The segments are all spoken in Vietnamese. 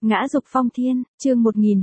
Ngã dục phong thiên, chương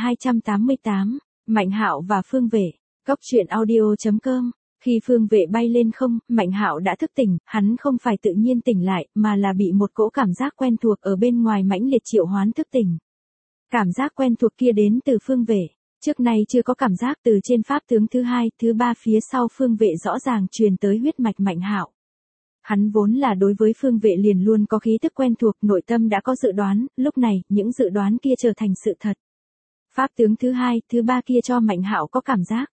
1288, Mạnh Hạo và Phương Vệ. Cốc truyện audio.com. Khi Phương Vệ bay lên không, Mạnh Hạo đã thức tỉnh, hắn không phải tự nhiên tỉnh lại, mà là bị một cỗ cảm giác quen thuộc ở bên ngoài mãnh liệt triệu hoán thức tỉnh. Cảm giác quen thuộc kia đến từ Phương Vệ. Trước nay chưa có cảm giác từ trên pháp tướng thứ hai, thứ ba phía sau Phương Vệ rõ ràng truyền tới huyết mạch Mạnh Hạo. Hắn vốn là đối với Phương Vệ liền luôn có khí tức quen thuộc, nội tâm đã có dự đoán, lúc này, những dự đoán kia trở thành sự thật. Pháp tướng thứ hai, thứ ba kia cho Mạnh Hạo có cảm giác.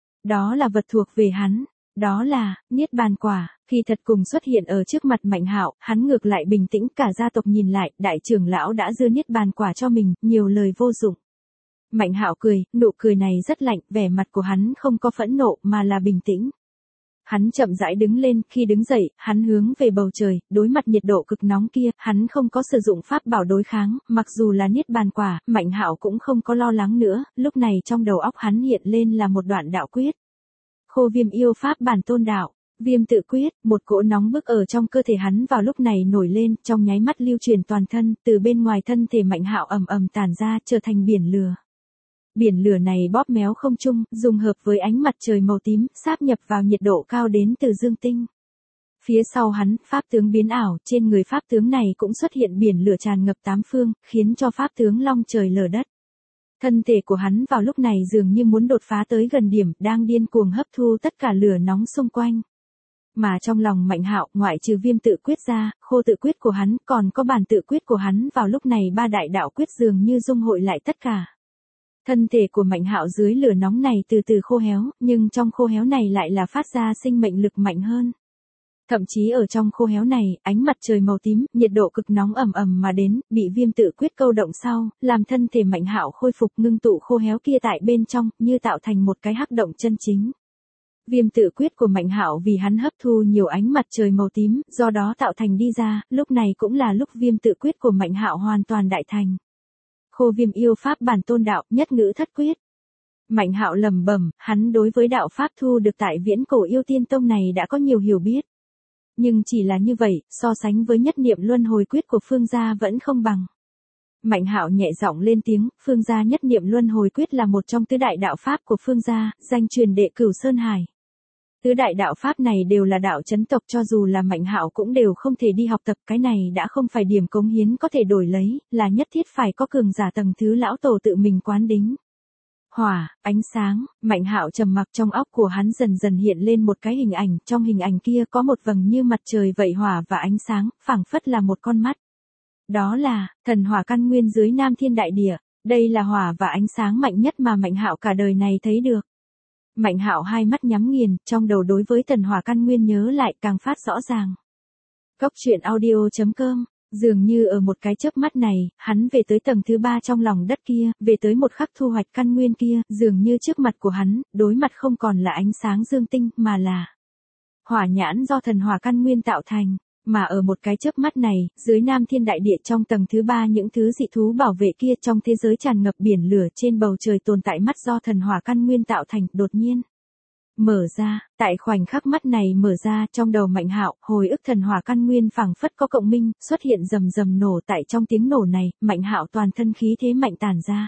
Đó là vật thuộc về hắn, đó là Niết Bàn Quả. Khi thật cùng xuất hiện ở trước mặt Mạnh Hạo, hắn ngược lại bình tĩnh, cả gia tộc nhìn lại, đại trưởng lão đã đưa Niết Bàn Quả cho mình, nhiều lời vô dụng. Mạnh Hạo cười, nụ cười này rất lạnh, vẻ mặt của hắn không có phẫn nộ mà là bình tĩnh. Hắn chậm rãi đứng lên, khi đứng dậy, hắn hướng về bầu trời, đối mặt nhiệt độ cực nóng kia, hắn không có sử dụng pháp bảo đối kháng, mặc dù là Niết Bàn Quả, Mạnh Hạo cũng không có lo lắng nữa, lúc này trong đầu óc hắn hiện lên là một đoạn đạo quyết. Khô Viêm Yêu Pháp bản tôn đạo, Viêm Tự Quyết, một cỗ nóng bức ở trong cơ thể hắn vào lúc này nổi lên, trong nháy mắt lưu truyền toàn thân, từ bên ngoài thân thể Mạnh Hạo ầm ầm tản ra, trở thành biển lửa. Biển lửa này bóp méo không trung, dùng hợp với ánh mặt trời màu tím, sáp nhập vào nhiệt độ cao đến từ dương tinh. Phía sau hắn, pháp tướng biến ảo, trên người pháp tướng này cũng xuất hiện biển lửa tràn ngập tám phương, khiến cho pháp tướng long trời lở đất. Thân thể của hắn vào lúc này dường như muốn đột phá tới gần điểm, đang điên cuồng hấp thu tất cả lửa nóng xung quanh. Mà trong lòng Mạnh Hạo, ngoại trừ Viêm Tự Quyết ra, Khô Tự Quyết của hắn, còn có Bản Tự Quyết của hắn, vào lúc này ba đại đạo quyết dường như dung hội lại tất cả. Thân thể của Mạnh Hạo dưới lửa nóng này từ từ khô héo, nhưng trong khô héo này lại là phát ra sinh mệnh lực mạnh hơn. Thậm chí ở trong khô héo này, ánh mặt trời màu tím, nhiệt độ cực nóng ầm ầm mà đến, bị Viêm Tự Quyết câu động sau, làm thân thể Mạnh Hạo khôi phục, ngưng tụ khô héo kia tại bên trong, như tạo thành một cái hắc động chân chính. Viêm Tự Quyết của Mạnh Hạo vì hắn hấp thu nhiều ánh mặt trời màu tím, do đó tạo thành đi ra, lúc này cũng là lúc Viêm Tự Quyết của Mạnh Hạo hoàn toàn đại thành. Khô Viêm Yêu Pháp bản tôn đạo, nhất ngữ thất quyết. Mạnh Hạo lẩm bẩm, hắn đối với đạo pháp thu được tại Viễn Cổ Yêu Tiên Tông này đã có nhiều hiểu biết. Nhưng chỉ là như vậy, so sánh với nhất niệm luân hồi quyết của Phương gia vẫn không bằng. Mạnh Hạo nhẹ giọng lên tiếng, Phương gia nhất niệm luân hồi quyết là một trong tứ đại đạo pháp của Phương gia, danh truyền đệ Cửu Sơn Hải. Tứ đại đạo pháp này đều là đạo chấn tộc, cho dù là Mạnh Hạo cũng đều không thể đi học tập, cái này đã không phải điểm cống hiến có thể đổi lấy, là nhất thiết phải có cường giả tầng thứ lão tổ tự mình quán đính. Hỏa, ánh sáng, Mạnh Hạo trầm mặc, trong óc của hắn dần dần hiện lên một cái hình ảnh, trong hình ảnh kia có một vầng như mặt trời vậy hỏa và ánh sáng, phảng phất là một con mắt. Đó là thần hỏa căn nguyên dưới Nam Thiên Đại Địa, đây là hỏa và ánh sáng mạnh nhất mà Mạnh Hạo cả đời này thấy được. Mạnh Hạo hai mắt nhắm nghiền, trong đầu đối với thần hỏa căn nguyên nhớ lại càng phát rõ ràng. Cốc truyện audio.com. Dường như ở một cái chớp mắt này, hắn về tới tầng thứ ba trong lòng đất kia, về tới một khắc thu hoạch căn nguyên kia, dường như trước mặt của hắn, đối mặt không còn là ánh sáng dương tinh, mà là hỏa nhãn do thần hỏa căn nguyên tạo thành. Mà ở một cái chớp mắt này, dưới Nam Thiên Đại Địa trong tầng thứ ba những thứ dị thú bảo vệ kia trong thế giới tràn ngập biển lửa trên bầu trời tồn tại mắt do thần hỏa căn nguyên tạo thành, đột nhiên mở ra, tại khoảnh khắc mắt này mở ra, trong đầu Mạnh Hạo, hồi ức thần hỏa căn nguyên phảng phất có cộng minh, xuất hiện rầm rầm nổ, tại trong tiếng nổ này, Mạnh Hạo toàn thân khí thế mạnh tản ra.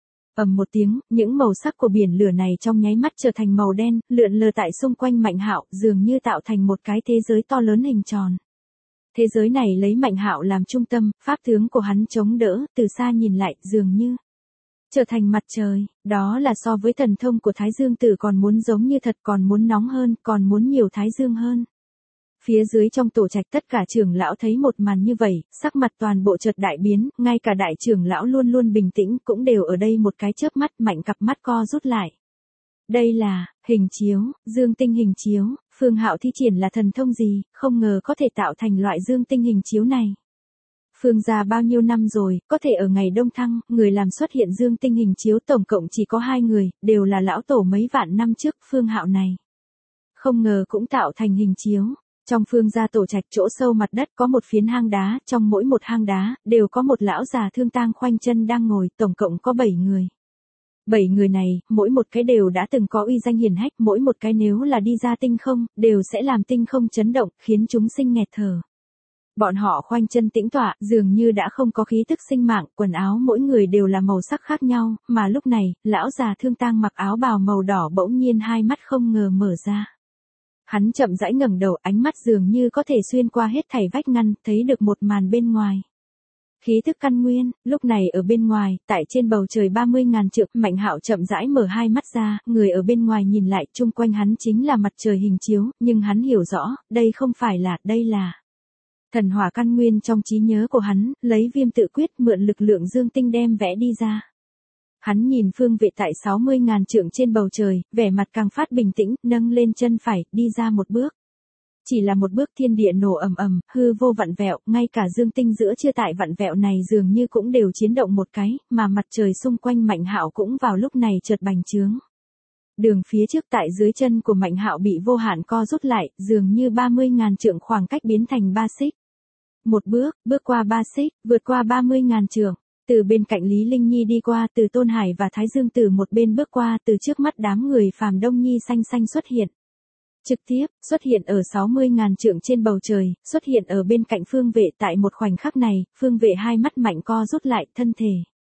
Ầm một tiếng, những màu sắc của biển lửa này trong nháy mắt trở thành màu đen, lượn lờ tại xung quanh Mạnh Hạo, dường như tạo thành một cái thế giới to lớn hình tròn. Thế giới này lấy Mạnh Hạo làm trung tâm, pháp tướng của hắn chống đỡ, từ xa nhìn lại, dường như trở thành mặt trời, đó là so với thần thông của Thái Dương Tử còn muốn giống như thật, còn muốn nóng hơn, còn muốn nhiều Thái Dương hơn. Phía dưới trong tổ trạch tất cả trưởng lão thấy một màn như vậy, sắc mặt toàn bộ chợt đại biến, ngay cả đại trưởng lão luôn luôn bình tĩnh cũng đều ở đây một cái chớp mắt, Mạnh cặp mắt co rút lại. Đây là hình chiếu, dương tinh hình chiếu, Phương Hạo thi triển là thần thông gì, không ngờ có thể tạo thành loại dương tinh hình chiếu này. Phương gia bao nhiêu năm rồi, có thể ở ngày đông thăng, người làm xuất hiện dương tinh hình chiếu tổng cộng chỉ có 2 người, đều là lão tổ mấy vạn năm trước, Phương Hạo này. Không ngờ cũng tạo thành hình chiếu. Trong Phương gia tổ trạch chỗ sâu mặt đất có một phiến hang đá, trong mỗi một hang đá, đều có một lão già thương tang khoanh chân đang ngồi, tổng cộng có 7 người. 7 người này, mỗi một cái đều đã từng có uy danh hiển hách, mỗi một cái nếu là đi ra tinh không, đều sẽ làm tinh không chấn động, khiến chúng sinh nghẹt thở. Bọn họ khoanh chân tĩnh tọa, dường như đã không có khí tức sinh mạng, quần áo mỗi người đều là màu sắc khác nhau, mà lúc này, lão già thương tang mặc áo bào màu đỏ bỗng nhiên hai mắt không ngờ mở ra. Hắn chậm rãi ngẩng đầu, ánh mắt dường như có thể xuyên qua hết thảy vách ngăn, thấy được một màn bên ngoài. Khí thức căn nguyên, lúc này ở bên ngoài, tại trên bầu trời 30.000 trượng, Mạnh Hạo chậm rãi mở hai mắt ra, người ở bên ngoài nhìn lại, chung quanh hắn chính là mặt trời hình chiếu, nhưng hắn hiểu rõ, đây không phải là, đây là thần hỏa căn nguyên trong trí nhớ của hắn, lấy viêm tự quyết mượn lực lượng dương tinh đem vẽ đi ra. Hắn nhìn Phương Vệ tại 60.000 trượng trên bầu trời, vẻ mặt càng phát bình tĩnh, nâng lên chân phải, đi ra một bước. Chỉ là một bước thiên địa nổ ầm ầm, hư vô vặn vẹo, ngay cả dương tinh giữa chưa tại vặn vẹo này dường như cũng đều chiến động một cái, mà mặt trời xung quanh Mạnh Hạo cũng vào lúc này chợt bành trướng. Đường phía trước tại dưới chân của Mạnh Hạo bị vô hạn co rút lại, dường như 30.000 trượng khoảng cách biến thành 3 xích. Một bước, bước qua 3 xích, vượt qua 30.000 trượng. Từ bên cạnh Lý Linh Nhi đi qua, từ Tôn Hải và Thái Dương từ một bên bước qua, từ trước mắt đám người phàm Đông Nhi xanh xanh xuất hiện. Trực tiếp, xuất hiện ở 60.000 trượng trên bầu trời, xuất hiện ở bên cạnh Phương Vệ tại một khoảnh khắc này, Phương Vệ hai mắt mạnh co rút lại, thân thể.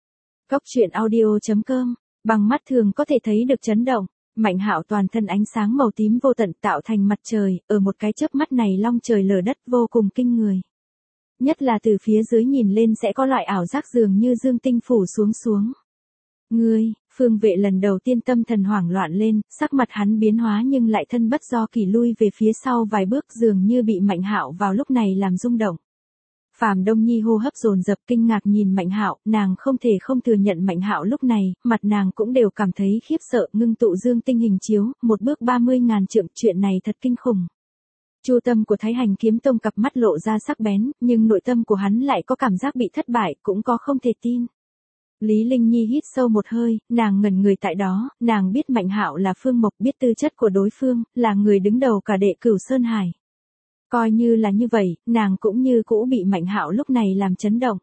Cốc truyện audio.com, bằng mắt thường có thể thấy được chấn động, Mạnh Hạo toàn thân ánh sáng màu tím vô tận tạo thành mặt trời, ở một cái chớp mắt này long trời lở đất vô cùng kinh người. Nhất là từ phía dưới nhìn lên sẽ có loại ảo giác dường như dương tinh phủ xuống. Ngươi, Phương Vệ lần đầu tiên tâm thần hoảng loạn lên, sắc mặt hắn biến hóa nhưng lại thân bất do kỷ lui về phía sau vài bước dường như bị Mạnh Hạo vào lúc này làm rung động. Phàm Đông Nhi hô hấp dồn dập kinh ngạc nhìn Mạnh Hạo, nàng không thể không thừa nhận Mạnh Hạo lúc này, mặt nàng cũng đều cảm thấy khiếp sợ, ngưng tụ dương tinh hình chiếu, một bước 30.000 trượng, chuyện này thật kinh khủng. Chu tâm của Thái Hành Kiếm Tông cặp mắt lộ ra sắc bén, nhưng nội tâm của hắn lại có cảm giác bị thất bại, cũng có không thể tin. Lý Linh Nhi hít sâu một hơi, nàng ngẩn người tại đó, nàng biết Mạnh Hạo là Phương Mộc, biết tư chất của đối phương, là người đứng đầu cả đệ Cửu Sơn Hải. Coi như là như vậy, nàng cũng như cũ bị Mạnh Hạo lúc này làm chấn động.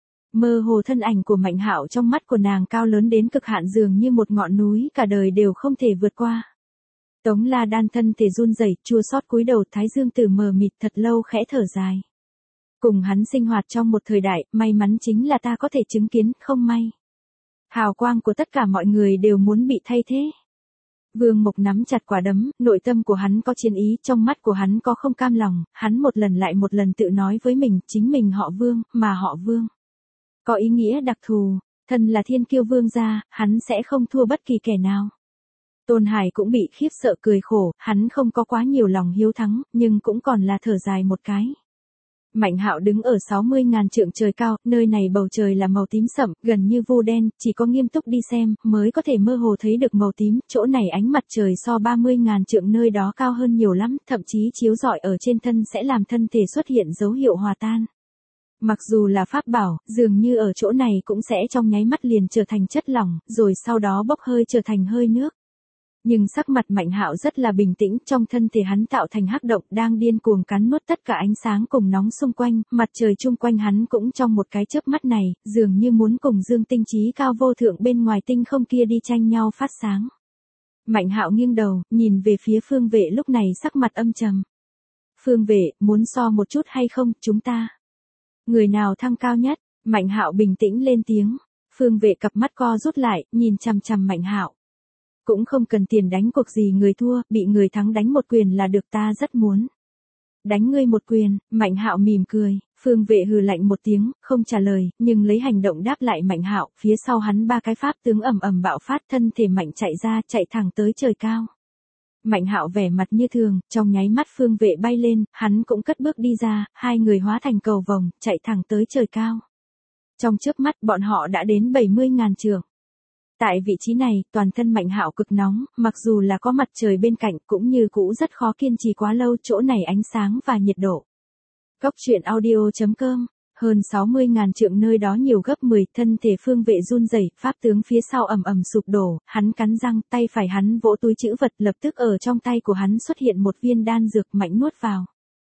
Mơ hồ thân ảnh của Mạnh Hạo trong mắt của nàng cao lớn đến cực hạn dường như một ngọn núi cả đời đều không thể vượt qua. Tống La Đan thân thể run rẩy, chua xót cúi đầu, Thái Dương Tử mờ mịt thật lâu khẽ thở dài. Cùng hắn sinh hoạt trong một thời đại, may mắn chính là ta có thể chứng kiến, không may. Hào quang của tất cả mọi người đều muốn bị thay thế. Vương Mộc nắm chặt quả đấm, nội tâm của hắn có chiến ý, trong mắt của hắn có không cam lòng, hắn một lần lại một lần tự nói với mình, chính mình họ Vương, mà họ Vương có ý nghĩa đặc thù, thân là thiên kiêu vương gia, hắn sẽ không thua bất kỳ kẻ nào. Tôn Hải cũng bị khiếp sợ cười khổ, hắn không có quá nhiều lòng hiếu thắng, nhưng cũng còn là thở dài một cái. Mạnh Hạo đứng ở 60.000 trượng trời cao, nơi này bầu trời là màu tím sẫm, gần như vu đen, chỉ có nghiêm túc đi xem, mới có thể mơ hồ thấy được màu tím, chỗ này ánh mặt trời so 30.000 trượng nơi đó cao hơn nhiều lắm, thậm chí chiếu rọi ở trên thân sẽ làm thân thể xuất hiện dấu hiệu hòa tan. Mặc dù là pháp bảo, dường như ở chỗ này cũng sẽ trong nháy mắt liền trở thành chất lỏng, rồi sau đó bốc hơi trở thành hơi nước. Nhưng sắc mặt Mạnh Hạo rất là bình tĩnh, trong thân thể hắn tạo thành hắc động đang điên cuồng cắn nuốt tất cả ánh sáng cùng nóng xung quanh, mặt trời chung quanh hắn cũng trong một cái chớp mắt này, dường như muốn cùng dương tinh trí cao vô thượng bên ngoài tinh không kia đi tranh nhau phát sáng. Mạnh Hạo nghiêng đầu, nhìn về phía Phương Vệ lúc này sắc mặt âm trầm. Phương Vệ, muốn so một chút hay không, chúng ta? Người nào thăng cao nhất? Mạnh Hạo bình tĩnh lên tiếng. Phương Vệ cặp mắt co rút lại, nhìn chằm chằm Mạnh Hạo. Cũng không cần tiền đánh cuộc gì người thua, bị người thắng đánh một quyền là được, ta rất muốn đánh ngươi một quyền. Mạnh Hạo mỉm cười, Phương Vệ hừ lạnh một tiếng, không trả lời, nhưng lấy hành động đáp lại Mạnh Hạo, phía sau hắn ba cái pháp tướng ầm ầm bạo phát, thân thể mạnh chạy ra, chạy thẳng tới trời cao. Mạnh Hạo vẻ mặt như thường, trong nháy mắt Phương Vệ bay lên, hắn cũng cất bước đi ra, hai người hóa thành cầu vồng, chạy thẳng tới trời cao. Trong chớp mắt bọn họ đã đến 70.000 trượng. Tại vị trí này, toàn thân Mạnh Hạo cực nóng, mặc dù là có mặt trời bên cạnh cũng như cũ rất khó kiên trì quá lâu, chỗ này ánh sáng và nhiệt độ. Cốc truyện audio.com, hơn 60.000 trượng nơi đó nhiều gấp 10, thân thể Phương Vệ run rẩy, pháp tướng phía sau ầm ầm sụp đổ, hắn cắn răng, tay phải hắn vỗ túi trữ vật, lập tức ở trong tay của hắn xuất hiện một viên đan dược mạnh nuốt vào.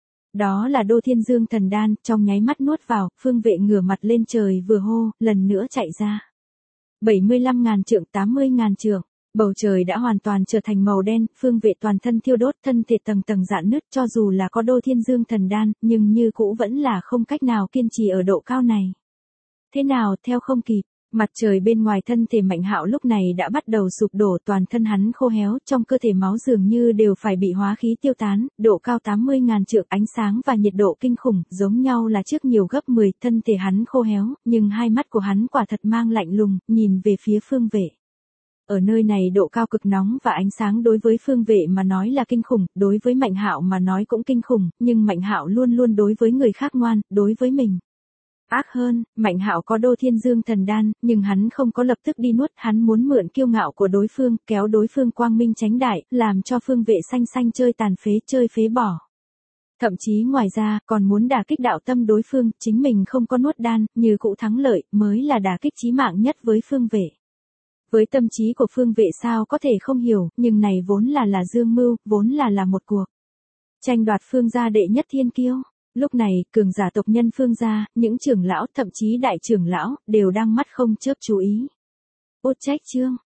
Đó là Đô Thiên Dương Thần Đan, trong nháy mắt nuốt vào, Phương Vệ ngửa mặt lên trời vừa hô, lần nữa chạy ra. 75.000 trượng, 80.000 trượng, Bầu trời đã hoàn toàn trở thành màu đen, Phương Vệ toàn thân thiêu đốt, thân thể tầng tầng rạn nứt, cho dù là có Đô Thiên Dương thần đan, nhưng như cũ vẫn là không cách nào kiên trì ở độ cao này. Thế nào, theo không kịp. Mặt trời bên ngoài thân thể Mạnh Hạo lúc này đã bắt đầu sụp đổ, toàn thân hắn khô héo, trong cơ thể máu dường như đều phải bị hóa khí tiêu tán, độ cao 80.000 trượng, ánh sáng và nhiệt độ kinh khủng, giống nhau là trước nhiều gấp 10, thân thể hắn khô héo, nhưng hai mắt của hắn quả thật mang lạnh lùng, nhìn về phía Phương Vệ. Ở nơi này độ cao cực nóng và ánh sáng đối với Phương Vệ mà nói là kinh khủng, đối với Mạnh Hạo mà nói cũng kinh khủng, nhưng Mạnh Hạo luôn luôn đối với người khác ngoan, đối với mình ác hơn. Mạnh Hạo có Đô Thiên Dương thần đan, nhưng hắn không có lập tức đi nuốt, hắn muốn mượn kiêu ngạo của đối phương, kéo đối phương quang minh chánh đại, làm cho Phương Vệ xanh xanh chơi tàn phế, chơi phế bỏ. Thậm chí ngoài ra, còn muốn đả kích đạo tâm đối phương, chính mình không có nuốt đan, như cũ thắng lợi, mới là đả kích chí mạng nhất với Phương Vệ. Với tâm trí của Phương Vệ sao có thể không hiểu, nhưng này vốn là dương mưu, vốn là một cuộc tranh đoạt Phương gia đệ nhất thiên kiêu. Lúc này, cường giả tộc nhân Phương gia, những trưởng lão, thậm chí đại trưởng lão, đều đang mắt không chớp chú ý. Út trách chương.